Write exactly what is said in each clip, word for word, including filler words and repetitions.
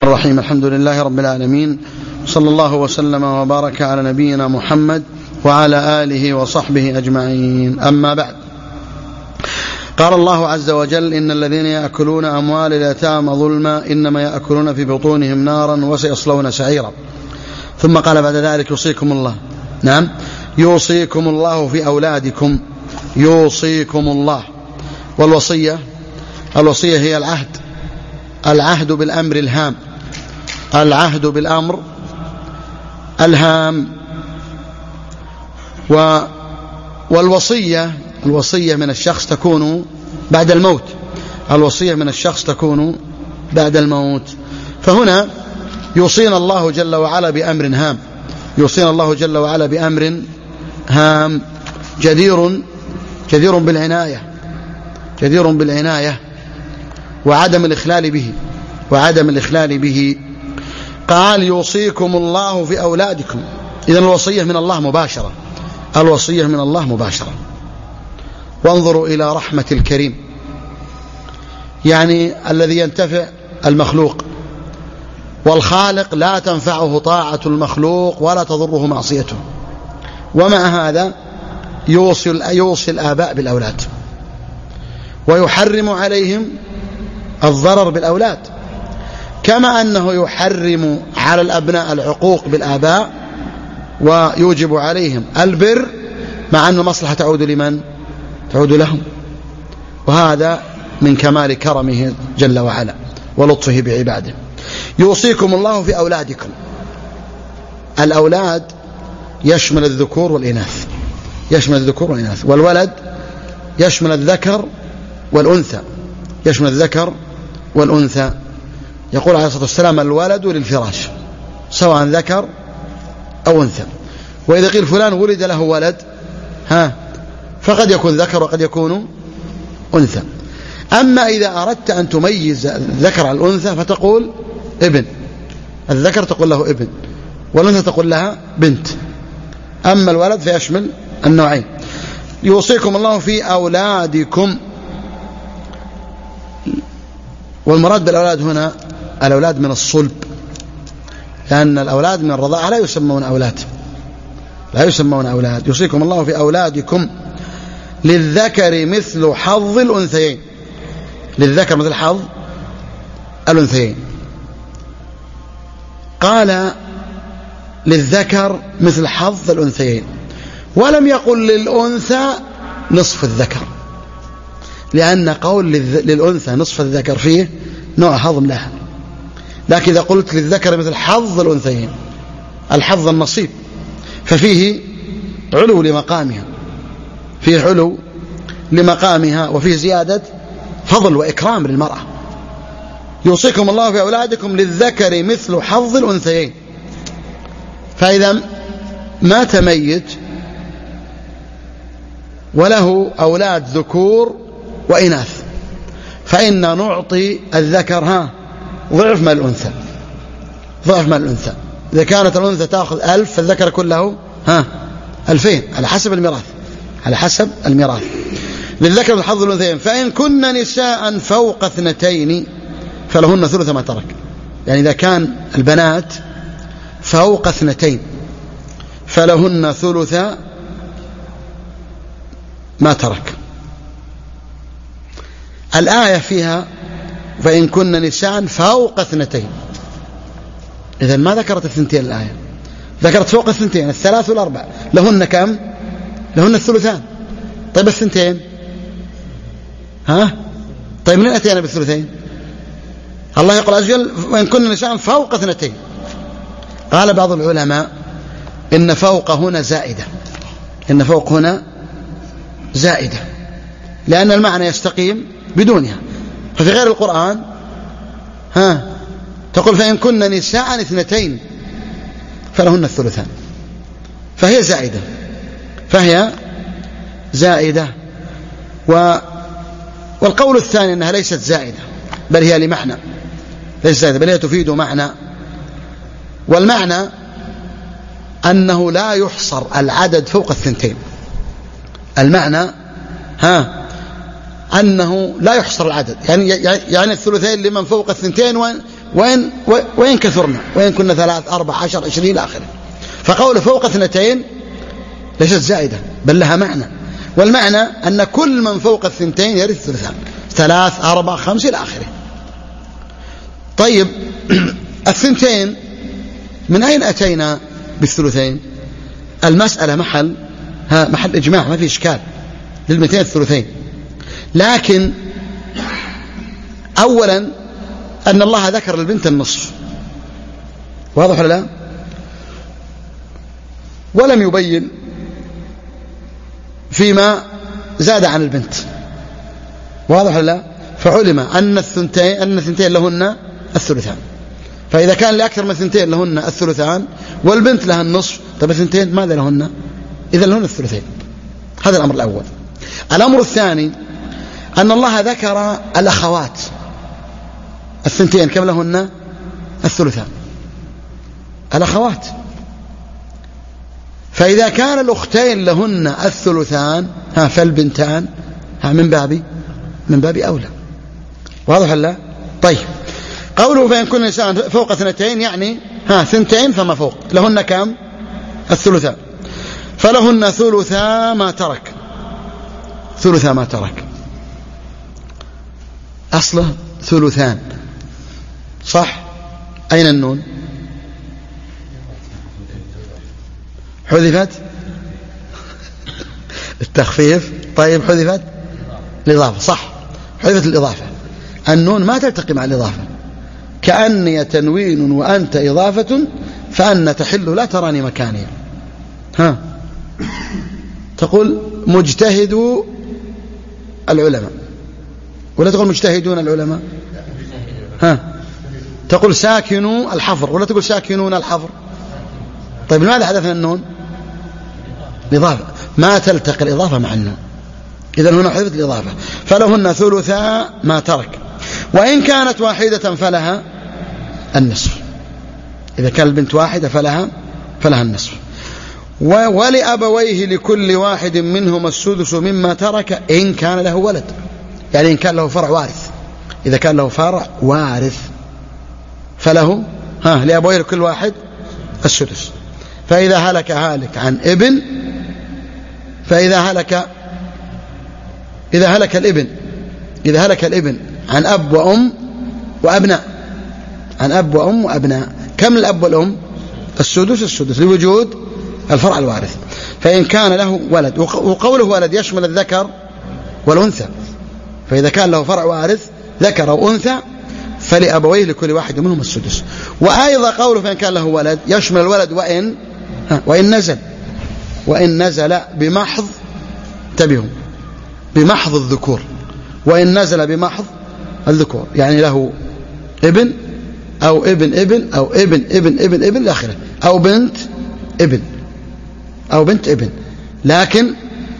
الرحيم. الحمد لله رب العالمين، صلى الله وسلم وبارك على نبينا محمد وعلى آله وصحبه أجمعين. أما بعد، قال الله عز وجل: إن الذين يأكلون أموال اليتامى ظلما إنما يأكلون في بطونهم نارا وسيصلون سعيرا. ثم قال بعد ذلك: يوصيكم الله نعم يوصيكم الله في أولادكم. يوصيكم الله. والوصية الوصية هي العهد العهد بالأمر الهام العهد بالأمر الهام و والوصية الوصية من الشخص تكون بعد الموت الوصية من الشخص تكون بعد الموت. فهنا يوصينا الله جل وعلا بأمر هام يوصينا الله جل وعلا بأمر هام جدير جدير بالعناية جدير بالعناية وعدم الإخلال به وعدم الإخلال به قال: يوصيكم الله في أولادكم. إذن الوصية من الله مباشرة الوصية من الله مباشرة. وانظروا إلى رحمة الكريم، يعني الذي ينتفع المخلوق، والخالق لا تنفعه طاعة المخلوق ولا تضره معصيته، ومع هذا يوصي, يوصي الآباء بالأولاد ويحرم عليهم الضرر بالأولاد، كما أنه يحرم على الأبناء العقوق بالآباء ويوجب عليهم البر، مع أن المصلحة تعود لمن؟ تعود لهم. وهذا من كمال كرمه جل وعلا ولطفه بعباده. يوصيكم الله في أولادكم. الأولاد يشمل الذكور والإناث يشمل الذكور والإناث والولد يشمل الذكر والأنثى يشمل الذكر والأنثى. يقول عليه الصلاة والسلام: الولد للفراش سواء ذكر أو أنثى. وإذا قيل فلان ولد له ولد ها فقد يكون ذكر وقد يكون أنثى. أما إذا أردت أن تميز الذكر عن الأنثى فتقول ابن. الذكر تقول له ابن، والأنثى تقول لها بنت. أما الولد فيشمل النوعين. يوصيكم الله في أولادكم. والمراد بالأولاد هنا الأولاد من الصلب، لأن الأولاد من الرضاعة لا يسمون أولاد لا يسمون أولاد. يوصيكم الله في أولادكم للذكر مثل حظ الأنثيين للذكر مثل حظ الأنثيين. قال للذكر مثل حظ الأنثيين، ولم يقل للأنثى نصف الذكر، لأن قول للأنثى نصف الذكر فيه نوع هضم لها. لكن إذا قلت للذكر مثل حظ الأنثيين، الحظ النصيب، ففيه علو لمقامها فيه علو لمقامها وفيه زيادة فضل وإكرام للمرأة. يوصيكم الله في أولادكم للذكر مثل حظ الأنثيين. فإذا مات ميت وله أولاد ذكور وإناث، فإن نعطي الذكر ها ضعف ما الأنثى ضعف ما الأنثى. إذا كانت الأنثى تأخذ ألف فالذكر كله ها ألفين، على حسب الميراث على حسب الميراث. للذكر مثل حظ الأنثيين. فإن كن نساء فوق اثنتين فلهن ثلث ما ترك. يعني إذا كان البنات فوق اثنتين فلهن ثلث ما ترك. الآية فيها فإن كن نساء فوق اثنتين، إذن ما ذكرت الثنتين الآية، ذكرت فوق الثنتين، الثلاث والأربع. لهن كم؟ لهن الثلثان. طيب الثنتين ها طيب من أتينا بالثلثين؟ الله يقول عز وجل: وإن كن نساء فوق اثنتين. قال بعض العلماء إن فوق هنا زائدة إن فوق هنا زائدة لأن المعنى يستقيم بدونها. ففي غير القرآن ها تقول: فإن كن نساء اثنتين فلهن الثلثان، فهي زائدة فهي زائدة و والقول الثاني أنها ليست زائدة بل هي لمعنى ليست زائدة بل هي تفيد معنى. والمعنى أنه لا يحصر العدد فوق الثنتين. المعنى ها أنه لا يحصر العدد، يعني يعني الثلثين لمن فوق الثنتين وإن, وإن كثرنا، وإن كنا ثلاث أربع عشر عشرين إلى آخره. فقول فوق اثنتين ليست زائدة بل لها معنى، والمعنى أن كل من فوق الثنتين يرث الثلثان، ثلاث أربع خمس إلى آخره. طيب الثنتين من أين أتينا بالثلثين؟ المسألة محل ها محل إجماع، ما في إشكال للمئتين الثلثين، لكن أولا أن الله ذكر للبنت النصف، واضح ولا لا؟ ولم يبين فيما زاد عن البنت، واضح ولا لا؟ فعلم أن الثنتين أن الثنتين لهن الثلثان، فإذا كان لأكثر من ثنتين لهن الثلثان والبنت لها النصف، طب الثنتين ماذا لهن؟ إذا لهن الثلثين. هذا الأمر الأول. الأمر الثاني أن الله ذكر الأخوات الثنتين كم لهن؟ الثلثان، الأخوات. فإذا كان الأختين لهن الثلثان ها فالبنتان ها من باب من باب أولى، واضح ولا لا؟ طيب قوله فإن كن الإنسان فوق اثنتين يعني ها ثنتين فما فوق، لهن كم؟ الثلثان، فلهن ثلثا ما ترك، ثلثا ما ترك، أصله ثلثان صح؟ أين النون؟ حذفت التخفيف. طيب حذفت الإضافة، صح، حذفت الإضافة. النون ما تلتقي مع الإضافة، كأني تنوين وأنت إضافة فأن تحل لا تراني مكاني. ها تقول مجتهد العلماء ولا تقول مجتهدون العلماء؟ ها تقول ساكنوا الحفر ولا تقول ساكنون الحفر؟ طيب لماذا حذفنا النون؟ الإضافة ما تلتقي الإضافة مع النون، إذن هنا حذفت الإضافة. فلهن ثلثا ما ترك، وإن كانت واحدة فلها النصف، إذا كان البنت واحدة فلها فلها النصف. ولأبويه لكل واحد منهما السدس مما ترك إن كان له ولد، يعني إن كان له فرع وارث، إذا كان له فرع وارث فله ها لأبويه لكل واحد السدس. فإذا هلك هالك عن ابن، فإذا هلك إذا هلك الابن إذا هلك الابن عن أب وأم وأبناء، عن أب وأم وأبناء، كم الأب والأم؟ السدس السدس لوجود الفرع الوارث. فإن كان له ولد، وقوله ولد يشمل الذكر والأنثى، فإذا كان له فرع وارث ذكر أو أنثى فلأبويه لكل واحد منهم السدس. وأيضا قوله فإن كان له ولد يشمل الولد وإن وإن نزل وإن نزل بمحض، انتبهوا، بمحض الذكور، وإن نزل بمحض الذكور، يعني له ابن أو ابن ابن أو ابن ابن ابن ابن الآخرة، أو بنت ابن أو بنت ابن. لكن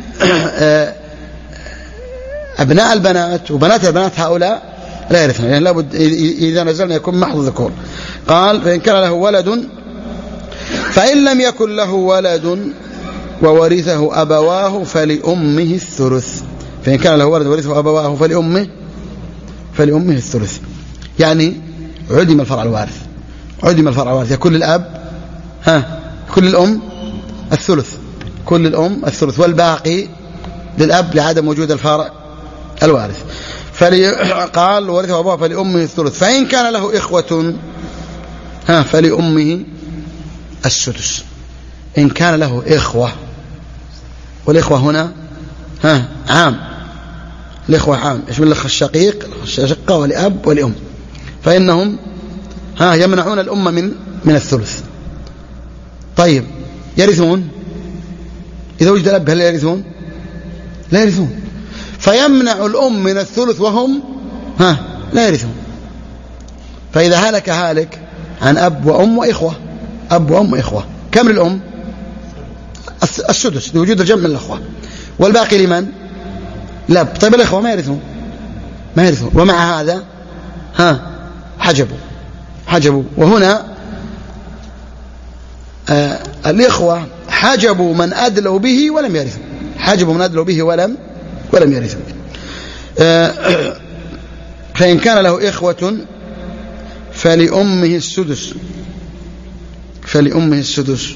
أبناء البنات وبنات البنات هؤلاء لا يرثون، يعني لابد إذا نزلنا يكون محض الذكور. قال فإن كان له ولد، فإن لم يكن له ولد وورثه أبواه فلأمه الثلث. فإن كان له ولد وورثه أبواه فلأمه فلأمه الثلث، يعني عدم الفرع الوارث، عدم الفرع الوارث، يكون للأب ها كل الأم الثلث، كل الأم الثلث، والباقي للأب لعدم وجود الفرع الوارث. فقال ورثه أبواه فلأمه الثلث. فإن كان له إخوة ها فلأمه السدس، إن كان له إخوة، والإخوة هنا ها عام، الإخوة عام يشمل الأخ الشقيق الشقة ولأب ولأم، فإنهم ها يمنعون الأم من من الثلث. طيب يرثون؟ إذا وجد الأب هل يرثون؟ لا يرثون، فيمنع الأم من الثلث وهم ها لا يرثون. فإذا هلك هالك عن أب وأم وإخوة، أب وأم وإخوة، كم للأم؟ السدس لوجود الجمع من الأخوة، والباقي لمن؟ لأب. طيب الإخوة ما يرثون، ما يرثون، ومع هذا ها حجبوا حجبوا وهنا آه الإخوة حجبوا من أدلوا به ولم يرثوا، حجبوا من أدلوا به ولم ولم يرثوا. آه فإن كان له إخوة فلأمه السدس فلأمه السدس.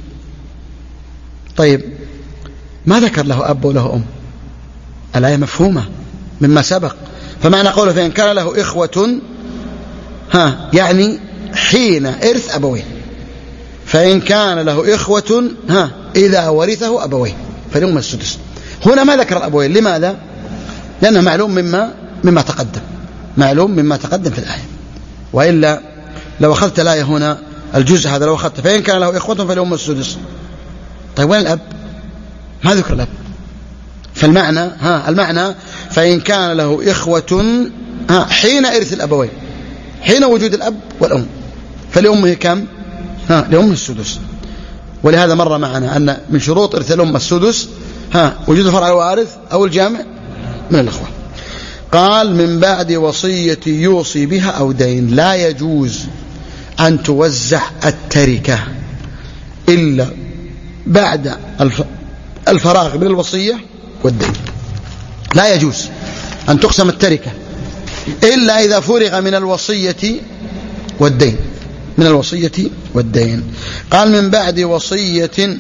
طيب ما ذكر له أب وله أم، الآية مفهومة مما سبق. فمعنى قوله فإن كان له إخوة ها يعني حين إرث أبويه، فإن كان له إخوة ها إذا ورثه أبويه فلأمه السدس. هنا ما ذكر الأبوين، لماذا؟ لأنه معلوم مما مما تقدم معلوم مما تقدم في الآية. وإلا لو أخذت الآية هنا الجزء هذا لو أخذت فإن كان له إخوة فلأمه السدس، طيب وين الأب؟ ما ذكر الأب. فالمعنى ها المعنى فإن كان له إخوة ها حين إرث الأبوين، حين وجود الأب والأم، فلأمه كم؟ ها لأمه السدس. ولهذا مر معنا أن من شروط إرث الأم السدس ها وجود فرع الوارث أو الجامع من الأخوة. قال من بعد وصية يوصي بها أو دين. لا يجوز أن توزع التركة إلا بعد الفراغ من الوصية والدين. لا يجوز أن تقسم التركة إلا إذا فرغ من الوصية والدين من الوصية والدين. قال من بعد وصية،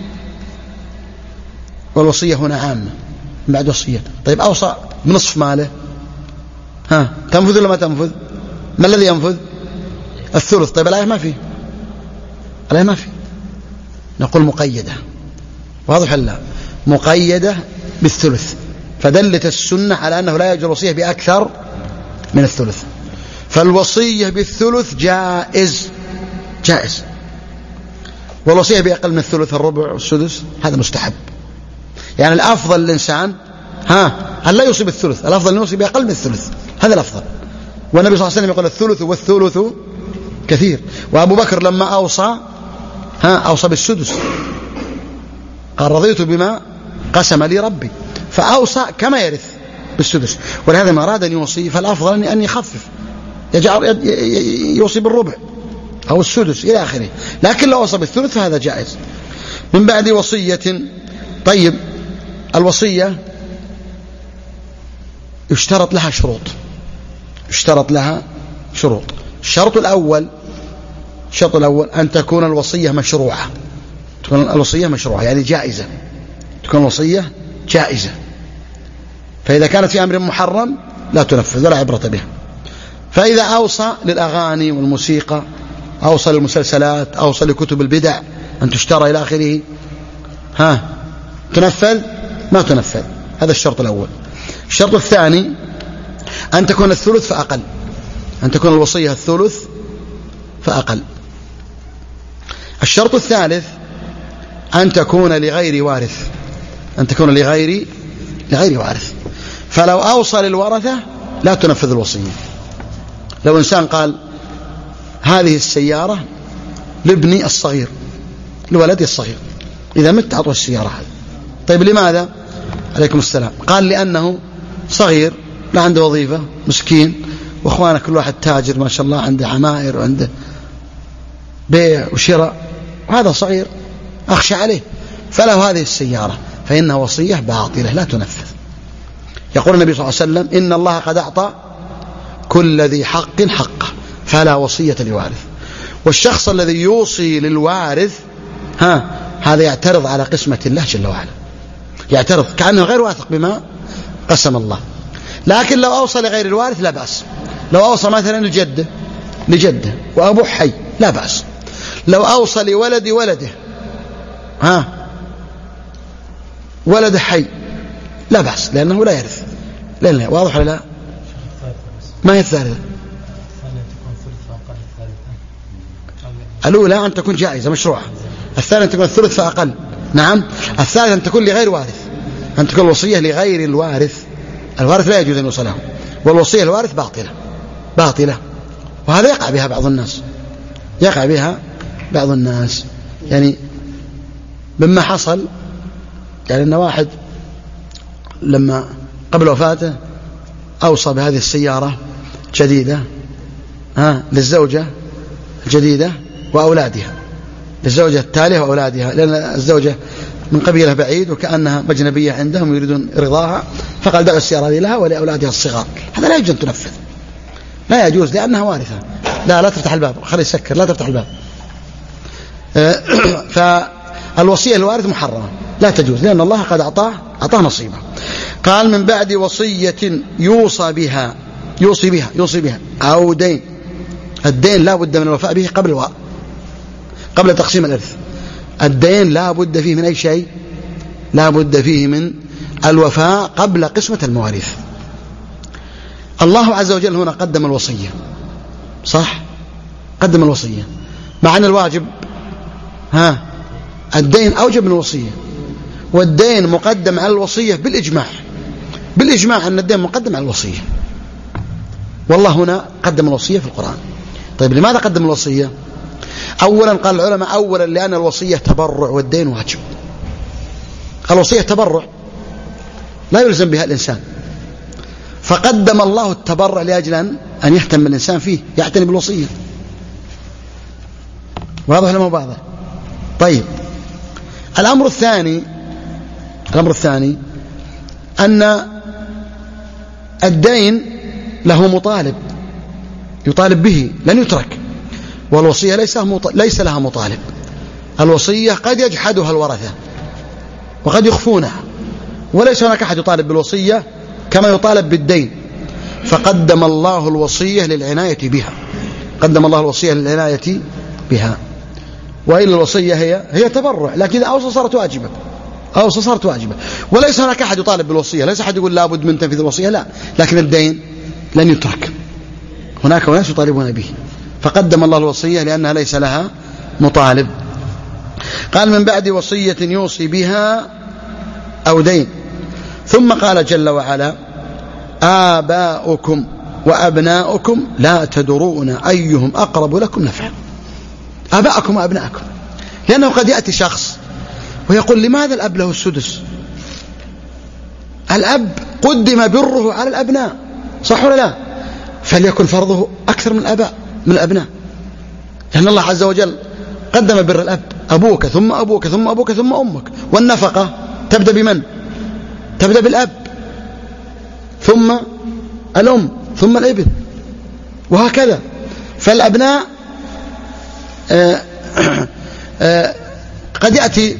والوصية هنا عامة، من بعد وصية. طيب أوصى بنصف ماله، ها تنفذ ولا ما تنفذ؟ ما الذي ينفذ؟ الثلث. طيب الآية ما فيه الآية ما فيه نقول مقيدة، واضح لا مقيدة بالثلث، فدلت السنة على أنه لا يجوز الوصية بأكثر من الثلث. فالوصية بالثلث جائز جائز والوصية بأقل من الثلث الربع والسدس هذا مستحب. يعني الأفضل للإنسان ها أن لا يوصي بالثلث، الأفضل أن يوصي بأقل من الثلث، هذا الأفضل. والنبي صلى الله عليه وسلم يقول الثلث والثلث كثير. وأبو بكر لما أوصى ها أوصى بالسدس، قال رضيت بما قسم لي ربي، فأوصى كما يرث بالسدس. ولهذا ما أراد أن يوصي فالأفضل أن يخفف، يجعل يوصي بالربع أو السدس إلى آخره. لكن لو وصى بالثلث فهذا جائز. من بعد وصية. طيب الوصية يشترط لها شروط يشترط لها شروط الشرط الأول الشرط الأول أن تكون الوصية مشروعة تكون الوصية مشروعة يعني جائزة تكون الوصية جائزة. فإذا كانت في أمر محرم لا تنفذ ولا عبرة بها. فإذا أوصى للأغاني والموسيقى، أوصى للمسلسلات، أوصى لكتب البدع أن تشترى إلى آخره، ها تنفذ؟ ما تنفذ. هذا الشرط الأول. الشرط الثاني أن تكون الثلث فأقل أن تكون الوصية الثلث فأقل. الشرط الثالث أن تكون لغير وارث أن تكون لغير لغير وارث. فلو أوصى للورثة لا تنفذ الوصية. لو إنسان قال هذه السيارة لابني الصغير، لولدي الصغير، إذا مت أعطوا السيارة هذه. طيب لماذا؟ عليكم السلام. قال لأنه صغير لا عنده وظيفة مسكين، وأخوانه كل واحد تاجر ما شاء الله، عنده عمائر وعنده بيع وشراء، وهذا صغير أخشى عليه، فله هذه السيارة، فإنها وصية باطلة لا تنفذ. يقول النبي صلى الله عليه وسلم إن الله قد أعطى كل ذي حق حقه فلا وصية لوارث. والشخص الذي يوصي للوارث ها هذا يعترض على قسمة الله جل وعلا، يعترض كأنه غير واثق بما قسم الله. لكن لو أوصى لغير الوارث لا بأس. لو أوصى مثلا لجده لجده وأبوه حي لا بأس. لو أوصى لولد ولده ها ولد حي لا بأس، لأنه لا يرث. لأنه واضح ولا لا؟ ما هي الثالثة؟ الأولى أن تكون جائزة مشروعة، الثانية أن تكون الثلث فأقل. نعم. الثالثة أن تكون لغير وارث، أن تكون الوصية لغير الوارث. الوارث لا يجوز أن يوصله، والوصية الوارث باطلة باطلة. وهذا يقع بها بعض الناس يقع بها بعض الناس يعني مما حصل، يعني أن واحد لما قبل وفاته أوصى بهذه السيارة جديدة ها للزوجة الجديدة وأولادها، للزوجة التالية وأولادها، لأن الزوجة من قبيلة بعيد وكأنها مجنبية عندهم يريدون رضاها، فقال دعوا السيارة هذه لها ولأولادها الصغار. هذا لا يجوز أن تنفذ، لا يجوز لأنها وارثة. لا لا تفتح الباب، خليه يسكر، لا تفتح الباب. فالوصية للوارث محرمة لا تجوز، لأن الله قد أعطاه أعطاه نصيبه. قال من بعد وصية يوصى بها يوصي بها يوصي بها أو دين. الدين لا بد من الوفاء به قبل الوقت، قبل تقسيم الإرث. الدين لا بد فيه من أي شيء، لا بد فيه من الوفاء قبل قسمة المواريث. الله عز وجل هنا قدم الوصية، صح؟ قدم الوصية، مع أن الواجب ها الدين أوجب من الوصية، والدين مقدم على الوصية بالإجماع، بالإجماع أن الدين مقدم على الوصية. والله هنا قدم الوصية في القرآن. طيب لماذا قدم الوصية؟ أولا قال العلماء أولا لأن الوصية تبرع والدين واجب. الوصية تبرع لا يلزم بها الإنسان، فقدم الله التبرع لأجل أن يهتم الإنسان فيه، يعتني بالوصية. واضح ولا مو واضح؟ طيب الأمر الثاني الأمر الثاني أن الدين له مطالب يطالب به، لن يترك، والوصية ليس ليس لها مطالب. الوصية قد يجحدها الورثة وقد يخفونها، وليس هناك أحد يطالب بالوصية كما يطالب بالدين، فقدم الله الوصية للعناية بها، قدم الله الوصية للعناية بها. وإلا الوصية هي هي تبرع، لكن إذا أوصى صارت واجبة، أوصى صارت واجبة، وليس هناك أحد يطالب بالوصية، ليس أحد يقول لابد من تنفيذ الوصية، لا، لكن الدين لن يترك، هناك ناس يطالبون به، فقدم الله الوصية لأنها ليس لها مطالب. قال من بعد وصية يوصي بها أو دين. ثم قال جل وعلا آباؤكم وأبناؤكم لا تدرون أيهم أقرب لكم نفعا. آباءكم وأبناءكم، لأنه قد يأتي شخص ويقول لماذا الأب له السدس؟ الأب قدم بره على الأبناء، صح ولا لا؟ فليكن فرضه أكثر من الآباء من الأبناء، لأن الله عز وجل قدم بر الأب، أبوك ثم أبوك ثم أبوك ثم أمك، والنفقة تبدأ بمن؟ تبدأ بالأب ثم الأم ثم الابن، وهكذا. فالأبناء آآ آآ قد يأتي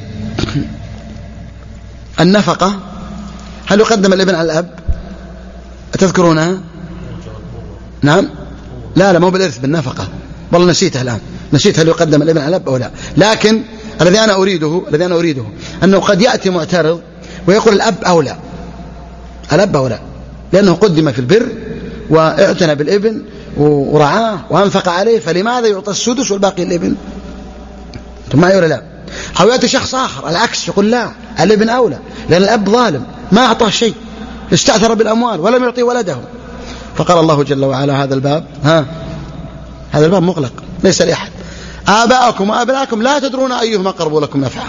النفقة، هل يقدم الابن على الأب؟ أتذكرونها؟ نعم، لا لا مو بالإرث، بالنفقة، والله نسيتها الآن، نسيت هل يقدم الابن على الأب أو لا. لكن الذي أنا أريده الذي أنا أريده أنه قد يأتي معترض ويقول الأب أولى، الأب أولى، لأنه قدم في البر واعتنى بالابن ورعاه وأنفق عليه، فلماذا يعطى السدس والباقي الابن؟ أنتم معي ولا لا؟ أو يأتي شخص آخر العكس يقول لا، الابن أولى، لأن الأب ظالم ما أعطاه شيء، استأثر بالأموال ولم يعطي ولده. فقال الله جل وعلا هذا الباب ها هذا الباب مغلق، ليس لأحد. آباءكم وأبناءكم لا تدرون أيهم أقرب لكم نفعا.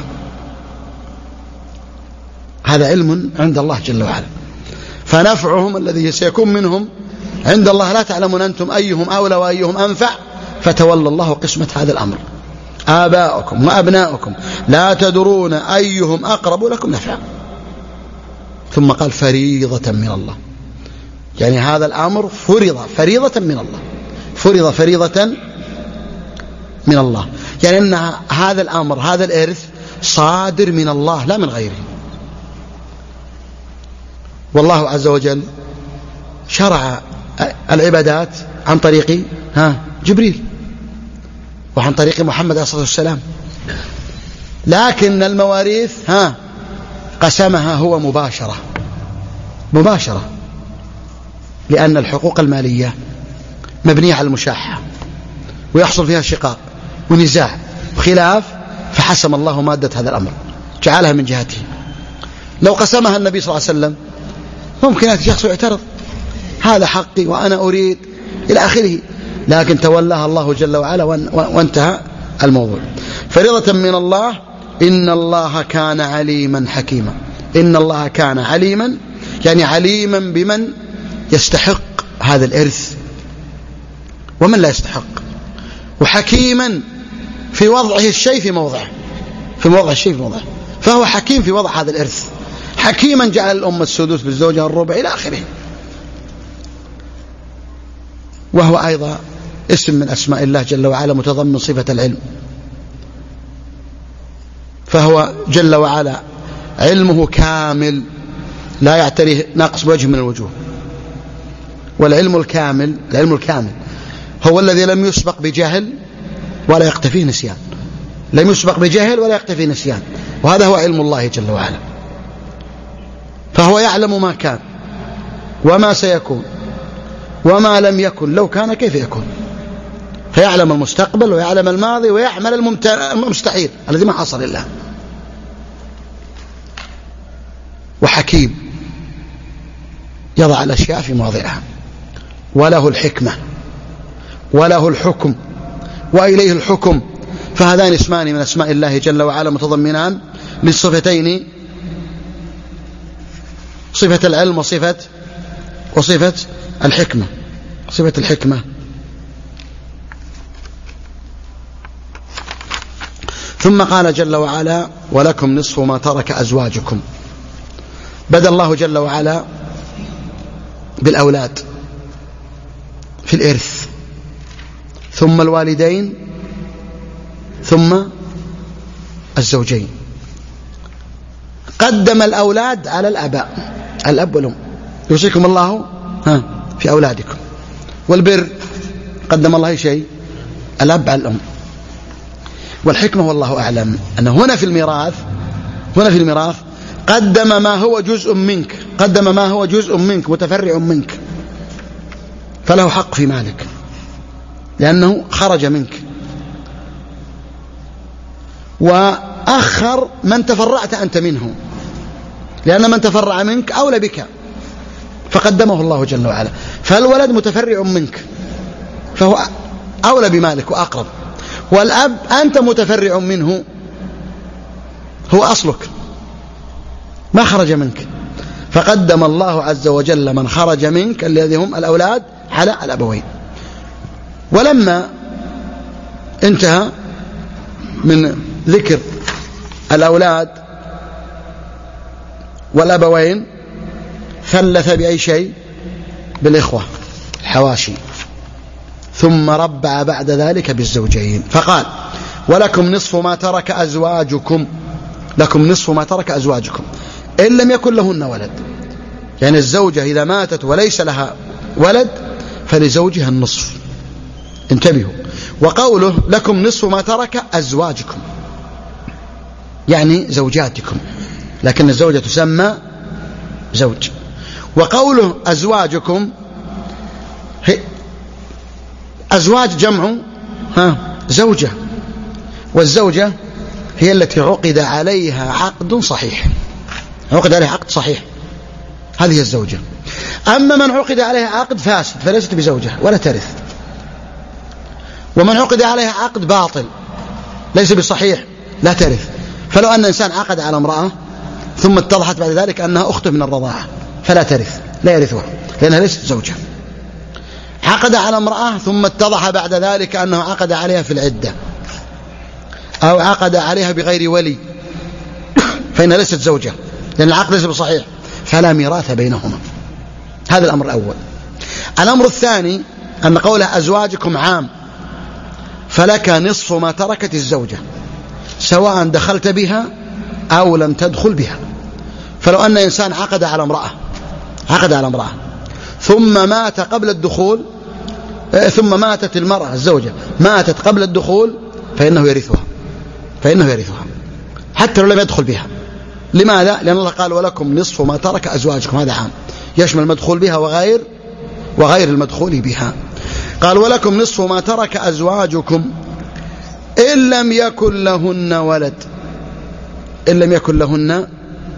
هذا علم عند الله جل وعلا، فنفعهم الذي سيكون منهم عند الله لا تعلمون أنتم أيهم أولى وأيهم أنفع، فتولى الله قسمة هذا الأمر. آباؤكم وأبناؤكم لا تدرون أيهم أقرب لكم نفعا. ثم قال فريضة من الله، يعني هذا الأمر فرض فريضة من الله، فرض فريضة من الله، يعني أن هذا الأمر هذا الإرث صادر من الله لا من غيره. والله عز وجل شرع العبادات عن طريق ها جبريل وعن طريق محمد عليه الصلاة والسلام، لكن المواريث ها قسمها هو مباشرة مباشرة، لأن الحقوق المالية مبنية على المشاحة ويحصل فيها شقاق ونزاع وخلاف، فحسم الله مادة هذا الأمر جعلها من جهته. لو قسمها النبي صلى الله عليه وسلم ممكن يأتي شخص يعترض هذا حقي وأنا أريد إلى آخره، لكن تولاها الله جل وعلا وانتهى الموضوع. فريضة من الله، إن الله كان عليما حكيما. إن الله كان عليما يعني عليما بمن يستحق هذا الإرث ومن لا يستحق، وحكيما في وضعه الشيء في موضعه، في وضع الشيء في موضعه، فهو حكيم في وضع هذا الإرث، حكيما جعل الأم السدس بالزوجة الربع إلى آخره. وهو أيضا اسم من أسماء الله جل وعلا متضمن صفة العلم، فهو جل وعلا علمه كامل لا يعتريه نقص بوجه من الوجوه. والعلم الكامل، العلم الكامل هو الذي لم يسبق بجهل ولا يقتفيه نسيان، لم يسبق بجهل ولا يقتفيه نسيان، وهذا هو علم الله جل وعلا. فهو يعلم ما كان وما سيكون وما لم يكن لو كان كيف يكون، فيعلم المستقبل ويعلم الماضي ويعمل المستحيل الذي ما حصل إلا. وحكيم يضع الأشياء في مواضعها، وله الحكمة وله الحكم وإليه الحكم. فهذان اسمان من أسماء الله جل وعلا متضمنان للصفتين، صفة العلم وصفة وصفة الحكمة، صفة الحكمة. ثم قال جل وعلا ولكم نصف ما ترك أزواجكم. بدأ الله جل وعلا بالأولاد في الإرث، ثم الوالدين، ثم الزوجين. قدم الأولاد على الآباء، الأب والأم، يوصيكم الله ها في أولادكم. والبر قدم الله شيء، الأب على الأم. والحكمة والله أعلم أن هنا في الميراث، هنا في الميراث قدم ما هو جزء منك، قدم ما هو جزء منك متفرع منك، فله حق في مالك لأنه خرج منك، وأخر من تفرعت أنت منه لأن من تفرع منك أولى بك، فقدمه الله جل وعلا. فالولد متفرع منك فهو أولى بمالك وأقرب، والأب أنت متفرع منه، هو أصلك ما خرج منك، فقدم الله عز وجل من خرج منك الذي هم الأولاد على الأبوين. ولما انتهى من ذكر الأولاد والأبوين ثلث بأي شيء؟ بالإخوة الحواشي، ثم ربع بعد ذلك بالزوجين، فقال ولكم نصف ما ترك أزواجكم، لكم نصف ما ترك أزواجكم إن لم يكن لهن ولد. يعني الزوجة إذا ماتت وليس لها ولد فلزوجها النصف، انتبهوا. وقوله لكم نصف ما ترك أزواجكم يعني زوجاتكم، لكن الزوجة تسمى زوج. وقوله أزواجكم، أزواج جمع ها زوجة، والزوجة هي التي عقد عليها عقد صحيح، عقد عليها عقد صحيح، هذه الزوجة. أما من عقد عليها عقد فاسد فليست بزوجة ولا ترث، ومن عقد عليها عقد باطل ليس بصحيح لا ترث. فلو أن إنسان عقد على امرأة ثم اتضحت بعد ذلك أنها أخته من الرضاعة فلا ترث، لا يرثها لأنها ليست زوجة. عقد على امرأة ثم اتضح بعد ذلك أنه عقد عليها في العدة أو عقد عليها بغير ولي فإنها ليست زوجة لأن العقد ليس بصحيح، فلا ميراث بينهما. هذا الأمر الأول. الأمر الثاني أن قوله أزواجكم عام، فلك نصف ما تركت الزوجة سواء دخلت بها أو لم تدخل بها. فلو أن إنسان عقد على امرأة عقد على امرأة ثم مات قبل الدخول، ثم ماتت المرأة الزوجة ماتت قبل الدخول فإنه يرثها، فإنه يرثها حتى لو لم يدخل بها. لماذا؟ لأن الله قال ولكم نصف ما ترك أزواجكم، هذا عام يشمل المدخول بها وغير وغير المدخول بها. قال ولكم نصف ما ترك أزواجكم إن لم يكن لهن ولد، إن لم يكن لهن.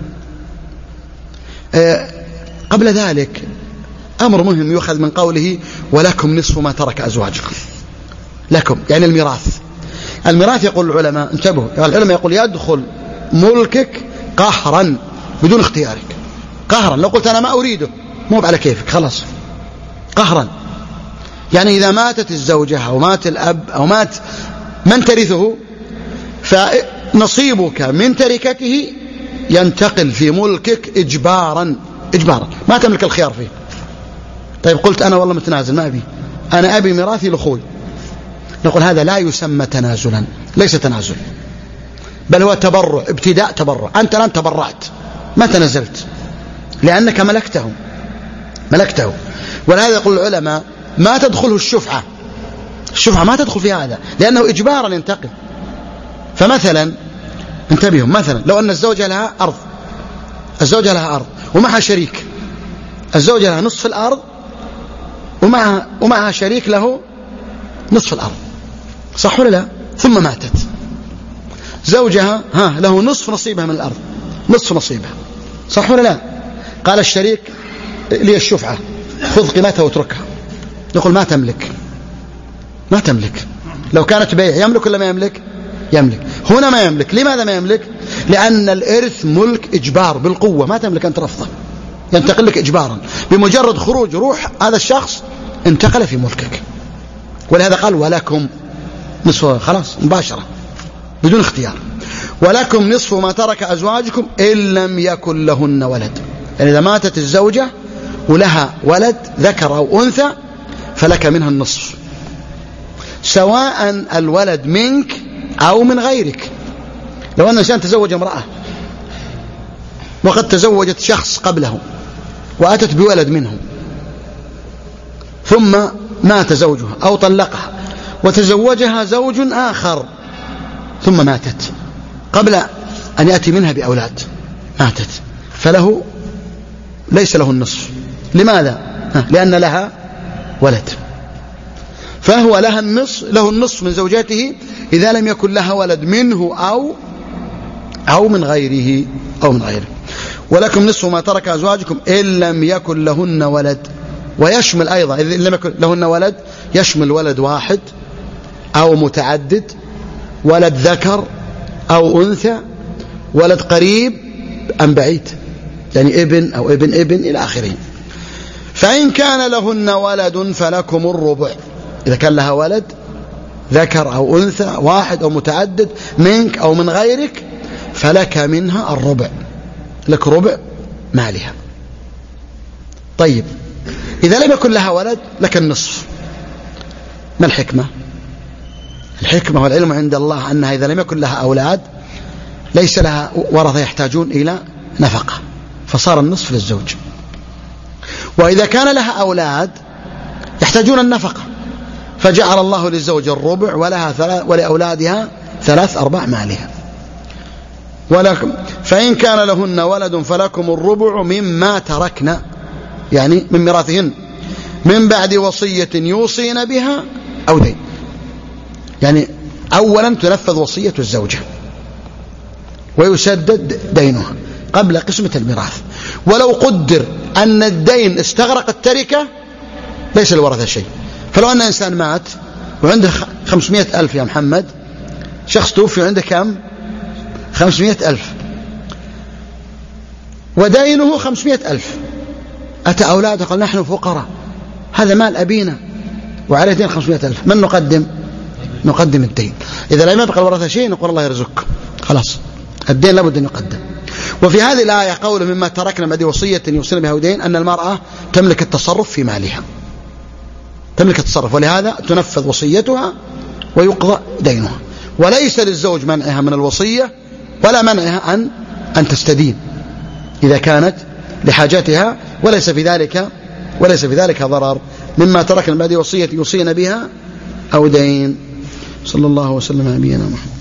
آه قبل ذلك أمر مهم يؤخذ من قوله ولكم نصف ما ترك أزواجكم. لكم يعني الميراث. الميراث يقول العلماء، انتبهوا، العلماء يقول يدخل ملكك قهرا بدون اختيارك، قهرا. لو قلت أنا ما أريده مو على كيفك خلاص، قهرا. يعني إذا ماتت الزوجة أو مات الأب أو مات من ترثه فنصيبك من تركته ينتقل في ملكك إجبارا، إجبارا ما تملك الخيار فيه. طيب قلت أنا والله متنازل ما أبي، أنا أبي ميراثي لأخوي نقول هذا لا يسمى تنازلا، ليس تنازل، بل هو تبرع، ابتداء تبرع. أنت الآن تبرعت، ما تنازلت، لأنك ملكته ملكته ولهذا يقول العلماء ما تدخله الشفعة، الشفعة ما تدخل في هذا، لأنه إجبارا ينتقل. فمثلا انتبهوا، مثلا لو أن الزوجة لها أرض، الزوجة لها أرض ومعها شريك، الزوجة لها نصف الأرض ومعها, ومعها شريك له نصف الأرض، صح ولا لا؟ ثم ماتت زوجها، ها له نصف نصيبها من الأرض، نصف نصيبها، صح ولا لا؟ قال الشريك لي الشفعة، خذ قيمتها واتركها. يقول ما تملك، ما تملك. لو كانت بيع يملك ولا ما يملك؟ يملك. هنا ما يملك. لماذا ما يملك؟ لأن الإرث ملك إجبار بالقوة، ما تملك أن ترفضه، ينتقل لك إجبارا. بمجرد خروج روح هذا الشخص انتقل في ملكك. ولهذا قال ولكم نصف، خلاص مباشرة بدون اختيار، ولكم نصف ما ترك أزواجكم إن لم يكن لهن ولد. يعني إذا ماتت الزوجة ولها ولد ذكر أو أنثى فلك منها النصف، سواء الولد منك أو من غيرك. لو أن إنسان تزوج امرأة وقد تزوجت شخص قبله وأتت بولد منه، ثم مات زوجها أو طلقها وتزوجها زوج آخر ثم ماتت قبل أن يأتي منها بأولاد، ماتت، فله ليس له النصف. لماذا؟ لأن لها ولد، فهو لها النصف، له النصف من زوجته إذا لم يكن لها ولد منه أو أو من غيره أو من غيره. ولكم نصف ما ترك أزواجكم إن لم يكن لهن ولد. ويشمل أيضا إذا لم يكن لهن ولد يشمل ولد واحد أو متعدد، ولد ذكر أو أنثى، ولد قريب أم بعيد، يعني ابن أو ابن ابن إلى آخره. فإن كان لهن ولد فلكم الربع. إذا كان لها ولد ذكر أو أنثى واحد أو متعدد منك أو من غيرك فلك منها الربع، لك ربع مالها. طيب إذا لم يكن لها ولد لك النصف. ما الحكمة؟ الحكمة والعلم عند الله أنها إذا لم يكن لها أولاد ليس لها ورثة يحتاجون إلى نفقة، فصار النصف للزوج. وإذا كان لها أولاد يحتاجون النفقة فجعل الله للزوج الربع ولها ثلاث ولأولادها ثلاث أرباع مالها. ولكم فإن كان لهن ولد فلكم الربع مما تركنا، يعني من ميراثهن، من بعد وصية يوصين بها أو دين. يعني أولا تنفذ وصية الزوجة ويسدد دينها قبل قسمة الميراث. ولو قدر أن الدين استغرق التركة ليس الورثة شيء. فلو أن إنسان مات وعنده خمسمائة ألف يا محمد، شخص توفي وعنده كم؟ خمسمائة ألف، ودينه خمسمائة ألف. أتى أولاده قال نحن فقراء، هذا مال أبينا وعليه دين خمسمائة ألف، من نقدم؟ نقدم الدين. إذا لم يبقى الورثة شيء نقول الله يرزقك، خلاص الدين لابد أن يقدم. وفي هذه الآية قوله مما تركنا بعد وصية يوصين بها ودين، أن المرأة تملك التصرف في مالها، تملك التصرف، ولهذا تنفذ وصيتها ويقضى دينها. وليس للزوج منعها من الوصية ولا منعها أن أن تستدين إذا كانت لحاجاتها، وليس في ذلك وليس في ذلك ضرر. مما تركنا بعد وصية يوصين بها أو دين. صلى الله وسلم على نبينا محمد.